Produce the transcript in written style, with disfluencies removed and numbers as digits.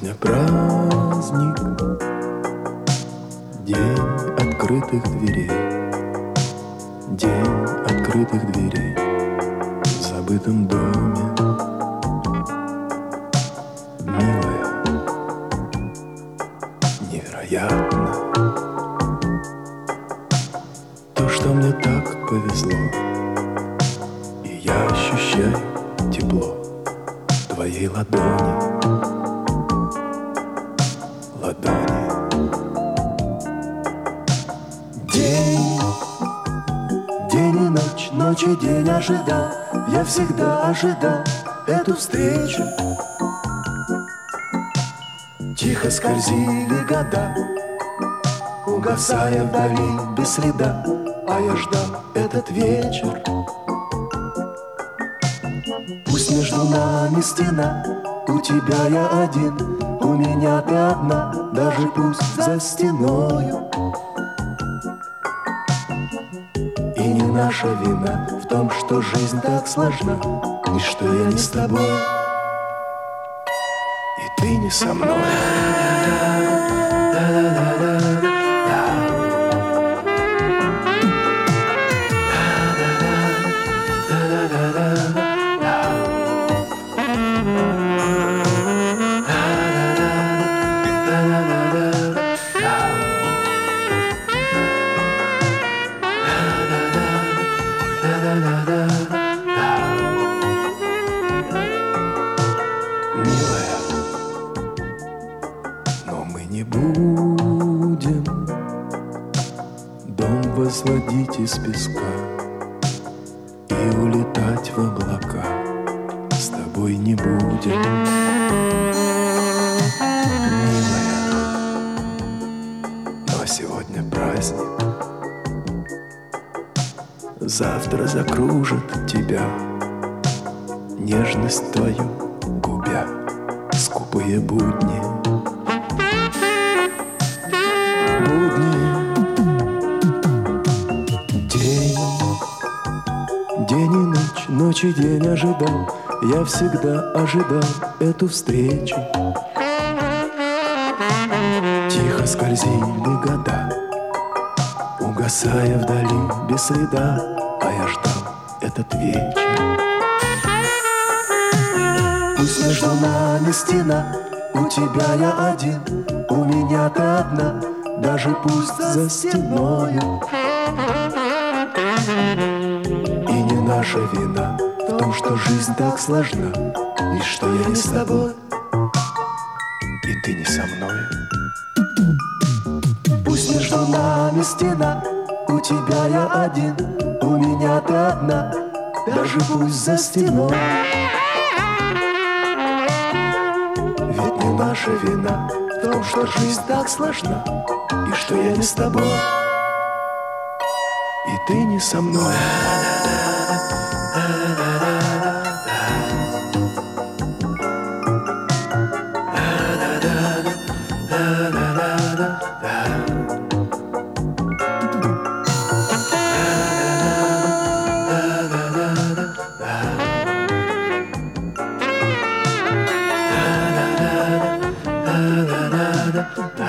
Сегодня праздник, день открытых дверей, день открытых дверей в забытом доме. Милая, невероятно то, что мне так повезло, и я ощущаю тепло твоей ладони. День и ночь, ночь и день ожидал, я всегда ожидал эту встречу. Тихо скользили года, угасая вдали без следа, а я ждал этот вечер. Пусть между нами стена, у тебя я один, у меня ты одна, даже пусть за стеною. И не наша вина в том, что жизнь так сложна, и что я не с тобой, и ты не со мной. Милая, но мы не будем дом возводить из песка и улетать в облака. С тобой не будем, милая, но сегодня праздник. Завтра закружит тебя нежность твою, губя скупые будни. День и ночь, ночь и день ожидал, я всегда ожидал эту встречу. Тихо скользили года, угасая вдали без следа, а я ждал этот вечер. Пусть между нами стена, у тебя я один, у меня ты одна, даже пусть за стеною. И не наша вина в том, что жизнь так сложна, и что я не с тобой, и ты не со мной. Пусть между нами стена, у тебя я один, у меня ты одна, даже пусть за стеной. Ведь не наша вина в том, что жизнь так сложна, и что я не с тобой, и ты не со мной. Da